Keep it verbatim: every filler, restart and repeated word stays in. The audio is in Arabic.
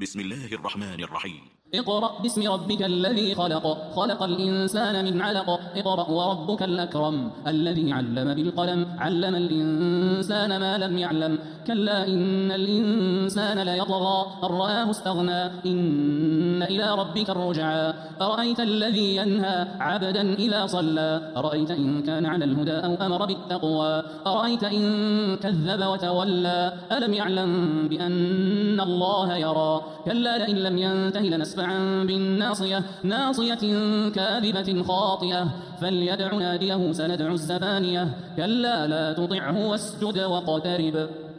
بسم الله الرحمن الرحيم. اقرأ باسم ربك الذي خلق خلق الإنسان من علق اقرأ وربك الأكرم الذي علم بالقلم علم الإنسان ما لم يعلم كلا إن الإنسان ليطغى أن رآه استغنى إن إلى ربك الرجعى أرأيت الذي ينهى عبدا إذا صلى أرأيت إن كان على الهدى أو أمر بالتقوى أرأيت إن كذب وتولى ألم يعلم بأن الله يرى كلا لئن لم ينته لنسفعا بالناصية ناصية كاذبة خاطئة فليدع ناديه سندع الزبانية كلا لا تطعه واسجد واقترب.